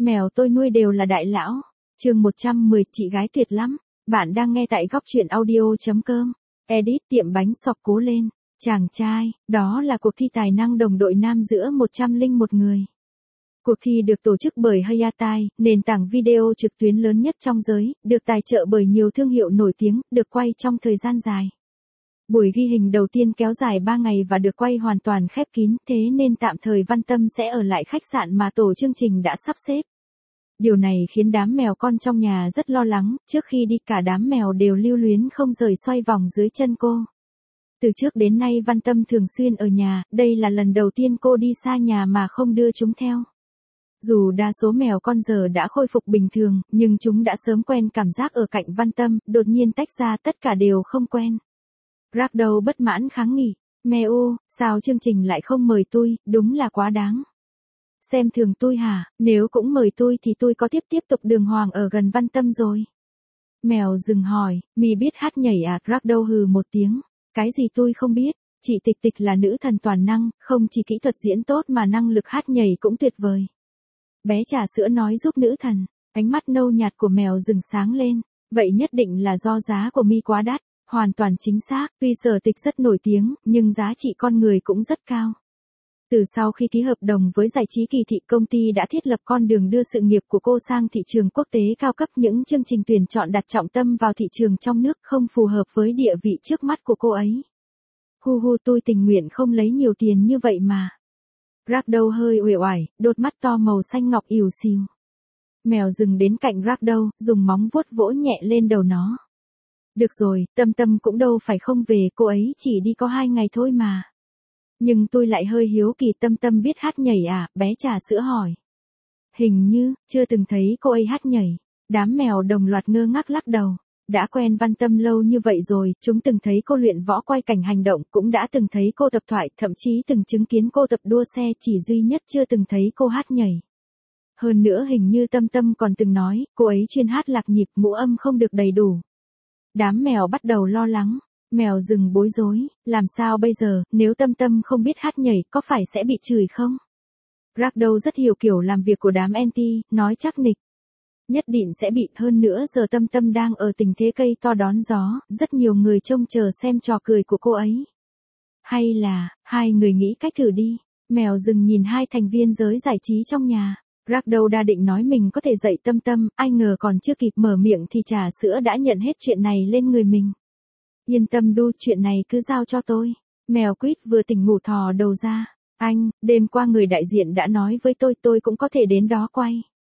Mèo tôi nuôi đều là đại lão. Chương 110, chị gái tuyệt lắm. Bạn đang nghe tại góc truyện audio.com. Edit tiệm bánh sọc cố lên. Chàng trai, đó là cuộc thi tài năng đồng đội nam giữa 101 người. Cuộc thi được tổ chức bởi Hayatai, nền tảng video trực tuyến lớn nhất trong giới, được tài trợ bởi nhiều thương hiệu nổi tiếng, được quay trong thời gian dài. Buổi ghi hình đầu tiên kéo dài 3 ngày và được quay hoàn toàn khép kín, thế nên tạm thời Văn Tâm sẽ ở lại khách sạn mà tổ chương trình đã sắp xếp. Điều này khiến đám mèo con trong nhà rất lo lắng, trước khi đi cả đám mèo đều lưu luyến không rời xoay vòng dưới chân cô. Từ trước đến nay Văn Tâm thường xuyên ở nhà, đây là lần đầu tiên cô đi xa nhà mà không đưa chúng theo. Dù đa số mèo con giờ đã khôi phục bình thường, nhưng chúng đã sớm quen cảm giác ở cạnh Văn Tâm, đột nhiên tách ra tất cả đều không quen. Ragdoll bất mãn kháng nghị, Meo, sao chương trình lại không mời tôi, đúng là quá đáng. Xem thường tôi hả, nếu cũng mời tôi thì tôi có tiếp tục đường hoàng ở gần Văn Tâm rồi. Mèo dừng hỏi, mi biết hát nhảy à, Ragdoll hừ một tiếng, cái gì tôi không biết, chị Tịch Tịch là nữ thần toàn năng, không chỉ kỹ thuật diễn tốt mà năng lực hát nhảy cũng tuyệt vời. Bé trà sữa nói giúp nữ thần, ánh mắt nâu nhạt của mèo dừng sáng lên, vậy nhất định là do giá của mi quá đắt. Hoàn toàn chính xác, tuy Sở Tịch rất nổi tiếng, nhưng giá trị con người cũng rất cao. Từ sau khi ký hợp đồng với giải trí Kỳ Thị, công ty đã thiết lập con đường đưa sự nghiệp của cô sang thị trường quốc tế cao cấp. Những chương trình tuyển chọn đặt trọng tâm vào thị trường trong nước không phù hợp với địa vị trước mắt của cô ấy. Hu tôi tình nguyện không lấy nhiều tiền như vậy mà. Ragdoll hơi uể oải, đôi mắt to màu xanh ngọc ỉu xìu. Mèo dừng đến cạnh Ragdoll, dùng móng vuốt vỗ nhẹ lên đầu nó. Được rồi, Tâm Tâm cũng đâu phải không về, cô ấy chỉ đi có 2 ngày thôi mà. Nhưng tôi lại hơi hiếu kỳ, Tâm Tâm biết hát nhảy à, bé trà sữa hỏi. Hình như, chưa từng thấy cô ấy hát nhảy. Đám mèo đồng loạt ngơ ngác lắc đầu. Đã quen Văn Tâm lâu như vậy rồi, chúng từng thấy cô luyện võ quay cảnh hành động, cũng đã từng thấy cô tập thoại, thậm chí từng chứng kiến cô tập đua xe, chỉ duy nhất chưa từng thấy cô hát nhảy. Hơn nữa hình như Tâm Tâm còn từng nói, cô ấy chuyên hát lạc nhịp, ngũ âm không được đầy đủ. Đám mèo bắt đầu lo lắng, mèo rừng bối rối, làm sao bây giờ, nếu Tâm Tâm không biết hát nhảy, có phải sẽ bị chửi không? Ragdoll rất hiểu kiểu làm việc của đám anti, nói chắc nịch. Nhất định sẽ bị, hơn nữa giờ Tâm Tâm đang ở tình thế cây to đón gió, rất nhiều người trông chờ xem trò cười của cô ấy. Hay là, hai người nghĩ cách thử đi, mèo rừng nhìn hai thành viên giới giải trí trong nhà. Ragdoll đã định nói mình có thể dạy Tâm Tâm, ai ngờ còn chưa kịp mở miệng thì trà sữa đã nhận hết chuyện này lên người mình. Yên tâm đu, chuyện này cứ giao cho tôi. Mèo quýt vừa tỉnh ngủ thò đầu ra. Anh, đêm qua người đại diện đã nói với tôi cũng có thể đến đó quay.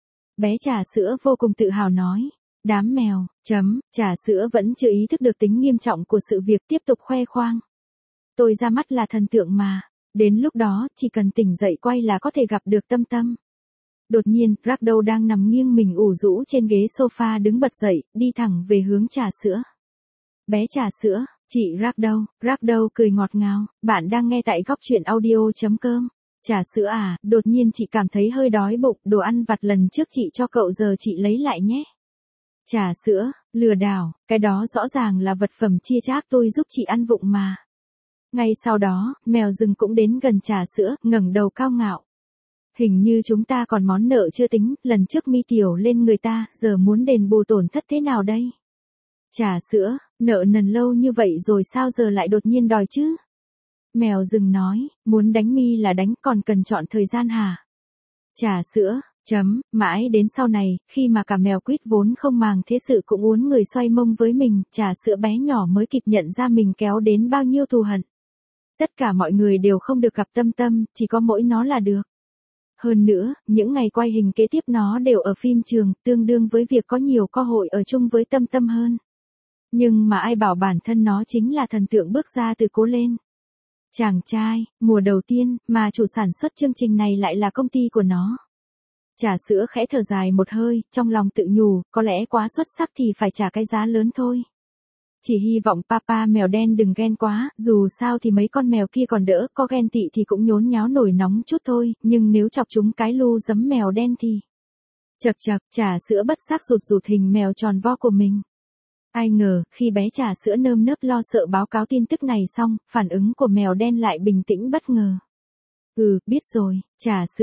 Bé trà sữa vô cùng tự hào nói. Đám mèo, trà sữa vẫn chưa ý thức được tính nghiêm trọng của sự việc, tiếp tục khoe khoang. Tôi ra mắt là thần tượng mà. Đến lúc đó, chỉ cần tỉnh dậy quay là có thể gặp được Tâm Tâm. Đột nhiên, Ragdoll đang nằm nghiêng mình ủ rũ trên ghế sofa đứng bật dậy, đi thẳng về hướng trà sữa. Bé trà sữa, chị Ragdoll cười ngọt ngào, bạn đang nghe tại góc truyện audio.com. Trà sữa à, đột nhiên chị cảm thấy hơi đói bụng, đồ ăn vặt lần trước chị cho cậu giờ chị lấy lại nhé. Trà sữa, lừa đảo, cái đó rõ ràng là vật phẩm chia chác tôi giúp chị ăn vụng mà. Ngay sau đó, mèo rừng cũng đến gần trà sữa, ngẩng đầu cao ngạo. Hình như chúng ta còn món nợ chưa tính, lần trước mi tiểu lên người ta, giờ muốn đền bù tổn thất thế nào đây? Trà sữa, nợ nần lâu như vậy rồi sao giờ lại đột nhiên đòi chứ? Mèo rừng nói, muốn đánh mi là đánh, còn cần chọn thời gian hả? Trà sữa, mãi đến sau này, khi mà cả mèo quýt vốn không màng thế sự cũng uốn người xoay mông với mình, trà sữa bé nhỏ mới kịp nhận ra mình kéo đến bao nhiêu thù hận. Tất cả mọi người đều không được gặp Tâm Tâm, chỉ có mỗi nó là được. Hơn nữa, những ngày quay hình kế tiếp nó đều ở phim trường, tương đương với việc có nhiều cơ hội ở chung với Tâm Tâm hơn. Nhưng mà ai bảo bản thân nó chính là thần tượng bước ra từ cố lên. Chàng trai, mùa đầu tiên, mà chủ sản xuất chương trình này lại là công ty của nó. Trà sữa khẽ thở dài một hơi, trong lòng tự nhủ, có lẽ quá xuất sắc thì phải trả cái giá lớn thôi. Chỉ hy vọng papa mèo đen đừng ghen quá, dù sao thì mấy con mèo kia còn đỡ, có ghen tị thì cũng nhốn nháo nổi nóng chút thôi, nhưng nếu chọc chúng cái lu giấm mèo đen thì... Chật, trà sữa bất giác rụt hình mèo tròn vo của mình. Ai ngờ, khi bé trà sữa nơm nớp lo sợ báo cáo tin tức này xong, phản ứng của mèo đen lại bình tĩnh bất ngờ. Biết rồi, trà sữa,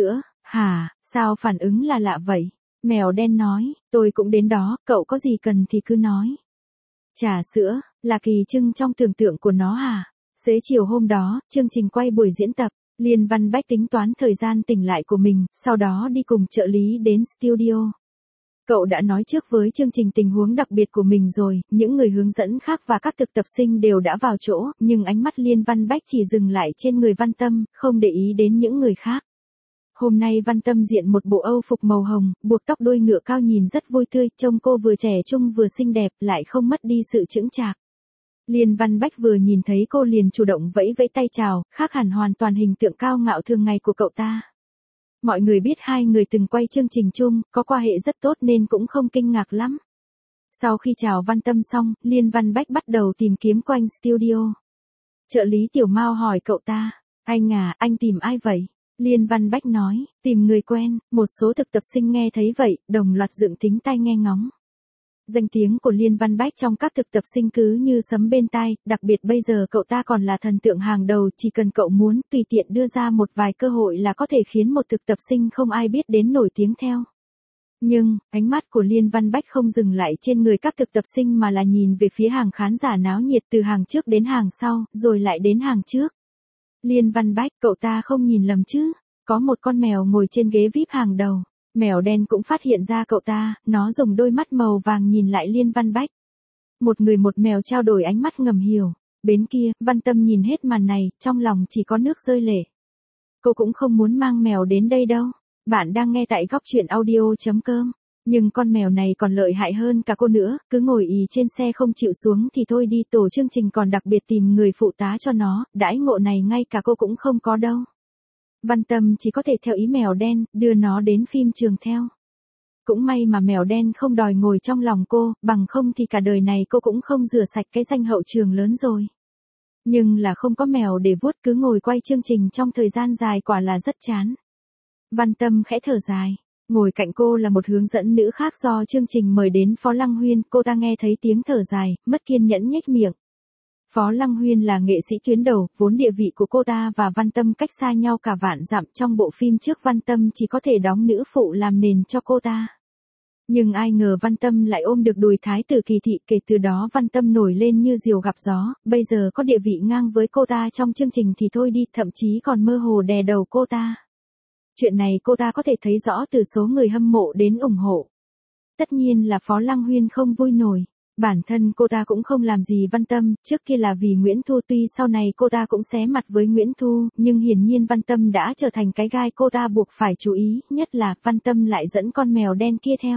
Hả, sao phản ứng là lạ vậy? Mèo đen nói, tôi cũng đến đó, cậu có gì cần thì cứ nói. Trà sữa, là kỳ trưng trong tưởng tượng của nó hả? Xế chiều hôm đó, chương trình quay buổi diễn tập, Liên Văn Bách tính toán thời gian tỉnh lại của mình, sau đó đi cùng trợ lý đến studio. Cậu đã nói trước với chương trình tình huống đặc biệt của mình rồi, những người hướng dẫn khác và các thực tập sinh đều đã vào chỗ, nhưng ánh mắt Liên Văn Bách chỉ dừng lại trên người Văn Tâm, không để ý đến những người khác. Hôm nay Văn Tâm diện một bộ âu phục màu hồng, buộc tóc đuôi ngựa cao nhìn rất vui tươi, trông cô vừa trẻ trung vừa xinh đẹp, lại không mất đi sự chững chạc. Liên Văn Bách vừa nhìn thấy cô liền chủ động vẫy vẫy tay chào, khác hẳn hoàn toàn hình tượng cao ngạo thường ngày của cậu ta. Mọi người biết hai người từng quay chương trình chung, có quan hệ rất tốt nên cũng không kinh ngạc lắm. Sau khi chào Văn Tâm xong, Liên Văn Bách bắt đầu tìm kiếm quanh studio. Trợ lý Tiểu Mao hỏi cậu ta, anh à, anh tìm ai vậy? Liên Văn Bách nói, tìm người quen, một số thực tập sinh nghe thấy vậy, đồng loạt dựng thính tai nghe ngóng. Danh tiếng của Liên Văn Bách trong các thực tập sinh cứ như sấm bên tai, đặc biệt bây giờ cậu ta còn là thần tượng hàng đầu, chỉ cần cậu muốn, tùy tiện đưa ra một vài cơ hội là có thể khiến một thực tập sinh không ai biết đến nổi tiếng theo. Nhưng, ánh mắt của Liên Văn Bách không dừng lại trên người các thực tập sinh mà là nhìn về phía hàng khán giả náo nhiệt từ hàng trước đến hàng sau, rồi lại đến hàng trước. Liên Văn Bách, cậu ta không nhìn lầm chứ? Có một con mèo ngồi trên ghế VIP hàng đầu. Mèo đen cũng phát hiện ra cậu ta, nó dùng đôi mắt màu vàng nhìn lại Liên Văn Bách. Một người một mèo trao đổi ánh mắt ngầm hiểu. Bên kia, Văn Tâm nhìn hết màn này, trong lòng chỉ có nước rơi lệ. Cô cũng không muốn mang mèo đến đây đâu. Bạn đang nghe tại góc truyện audio.com. Nhưng con mèo này còn lợi hại hơn cả cô nữa, cứ ngồi ì trên xe không chịu xuống thì thôi đi, tổ chương trình còn đặc biệt tìm người phụ tá cho nó, đãi ngộ này ngay cả cô cũng không có đâu. Văn Tâm chỉ có thể theo ý mèo đen, đưa nó đến phim trường theo. Cũng may mà mèo đen không đòi ngồi trong lòng cô, bằng không thì cả đời này cô cũng không rửa sạch cái danh hậu trường lớn rồi. Nhưng là không có mèo để vuốt, cứ ngồi quay chương trình trong thời gian dài quả là rất chán. Văn Tâm khẽ thở dài. Ngồi cạnh cô là một hướng dẫn nữ khác do chương trình mời đến, Phó Lăng Huyên, cô ta nghe thấy tiếng thở dài, mất kiên nhẫn nhếch miệng. Phó Lăng Huyên là nghệ sĩ tuyến đầu, vốn địa vị của cô ta và Văn Tâm cách xa nhau cả vạn dặm, trong bộ phim trước Văn Tâm chỉ có thể đóng nữ phụ làm nền cho cô ta. Nhưng ai ngờ Văn Tâm lại ôm được đùi thái tử Kỳ Thị, kể từ đó Văn Tâm nổi lên như diều gặp gió, bây giờ có địa vị ngang với cô ta trong chương trình thì thôi đi, thậm chí còn mơ hồ đè đầu cô ta. Chuyện này cô ta có thể thấy rõ từ số người hâm mộ đến ủng hộ. Tất nhiên là Phó Lăng Huyên không vui nổi. Bản thân cô ta cũng không làm gì Văn Tâm, trước kia là vì Nguyễn Thu, tuy sau này cô ta cũng xé mặt với Nguyễn Thu, nhưng hiển nhiên Văn Tâm đã trở thành cái gai cô ta buộc phải chú ý, nhất là Văn Tâm lại dẫn con mèo đen kia theo.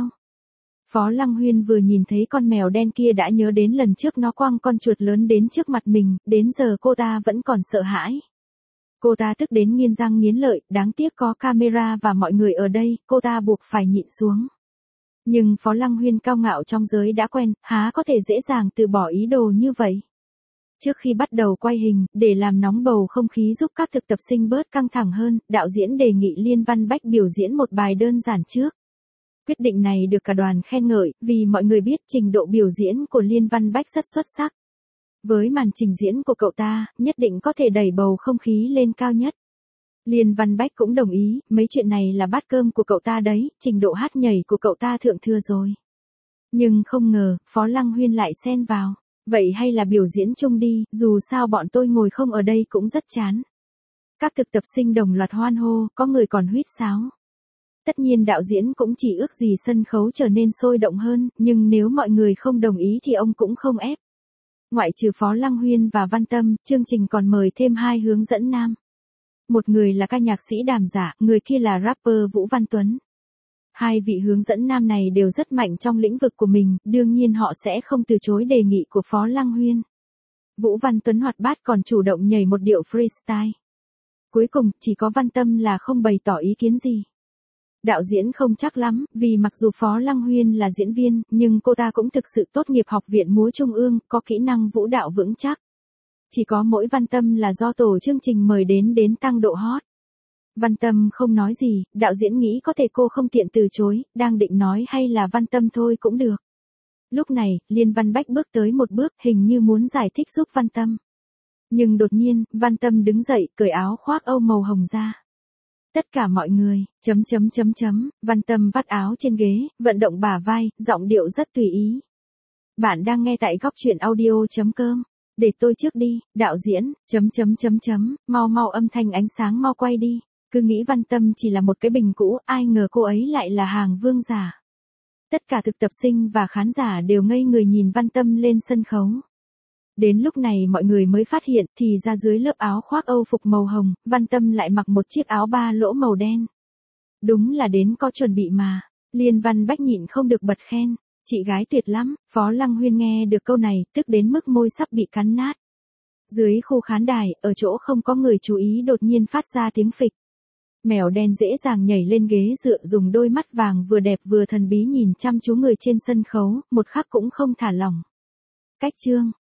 Phó Lăng Huyên vừa nhìn thấy con mèo đen kia đã nhớ đến lần trước nó quăng con chuột lớn đến trước mặt mình, đến giờ cô ta vẫn còn sợ hãi. Cô ta tức đến nghiến răng nghiến lợi, đáng tiếc có camera và mọi người ở đây, cô ta buộc phải nhịn xuống. Nhưng Phó Lăng Huyên cao ngạo trong giới đã quen, há có thể dễ dàng từ bỏ ý đồ như vậy. Trước khi bắt đầu quay hình, để làm nóng bầu không khí giúp các thực tập sinh bớt căng thẳng hơn, đạo diễn đề nghị Liên Văn Bách biểu diễn một bài đơn giản trước. Quyết định này được cả đoàn khen ngợi, vì mọi người biết trình độ biểu diễn của Liên Văn Bách rất xuất sắc. Với màn trình diễn của cậu ta, nhất định có thể đẩy bầu không khí lên cao nhất. Liên Văn Bách cũng đồng ý, mấy chuyện này là bát cơm của cậu ta đấy, trình độ hát nhảy của cậu ta thượng thừa rồi. Nhưng không ngờ, Phó Lăng Huyên lại xen vào. Vậy hay là biểu diễn chung đi, dù sao bọn tôi ngồi không ở đây cũng rất chán. Các thực tập sinh đồng loạt hoan hô, có người còn huýt sáo. Tất nhiên đạo diễn cũng chỉ ước gì sân khấu trở nên sôi động hơn, nhưng nếu mọi người không đồng ý thì ông cũng không ép. Ngoại trừ Phó Lăng Huyên và Văn Tâm, chương trình còn mời thêm 2 hướng dẫn nam. Một người là ca nhạc sĩ Đàm Giả, người kia là rapper Vũ Văn Tuấn. 2 vị hướng dẫn nam này đều rất mạnh trong lĩnh vực của mình, đương nhiên họ sẽ không từ chối đề nghị của Phó Lăng Huyên. Vũ Văn Tuấn hoạt bát còn chủ động nhảy một điệu freestyle. Cuối cùng, chỉ có Văn Tâm là không bày tỏ ý kiến gì. Đạo diễn không chắc lắm, vì mặc dù Phó Lăng Huyên là diễn viên, nhưng cô ta cũng thực sự tốt nghiệp Học viện Múa Trung ương, có kỹ năng vũ đạo vững chắc. Chỉ có mỗi Văn Tâm là do tổ chương trình mời đến tăng độ hot. Văn Tâm không nói gì, đạo diễn nghĩ có thể cô không tiện từ chối, đang định nói hay là Văn Tâm thôi cũng được. Lúc này, Liên Văn Bách bước tới một bước, hình như muốn giải thích giúp Văn Tâm. Nhưng đột nhiên, Văn Tâm đứng dậy, cởi áo khoác âu màu hồng ra. Tất cả mọi người, Văn Tâm vắt áo trên ghế, vận động bả vai, giọng điệu rất tùy ý. Bạn đang nghe tại góc truyện audio.com. Để tôi trước đi, đạo diễn, mau mau âm thanh ánh sáng mau quay đi. Cứ nghĩ Văn Tâm chỉ là một cái bình cũ, ai ngờ cô ấy lại là hàng vương giả. Tất cả thực tập sinh và khán giả đều ngây người nhìn Văn Tâm lên sân khấu. Đến lúc này mọi người mới phát hiện thì ra dưới lớp áo khoác Âu phục màu hồng, Văn Tâm lại mặc một chiếc áo ba lỗ màu đen. Đúng là đến có chuẩn bị mà. Liên Văn Bách nhịn không được bật khen. Chị gái tuyệt lắm. Phó Lăng Huyên nghe được câu này, tức đến mức môi sắp bị cắn nát. Dưới khu khán đài, ở chỗ không có người chú ý đột nhiên phát ra tiếng phịch. Mèo đen dễ dàng nhảy lên ghế dựa dùng đôi mắt vàng vừa đẹp vừa thần bí nhìn chăm chú người trên sân khấu, một khắc cũng không thả lỏng. Cách chương,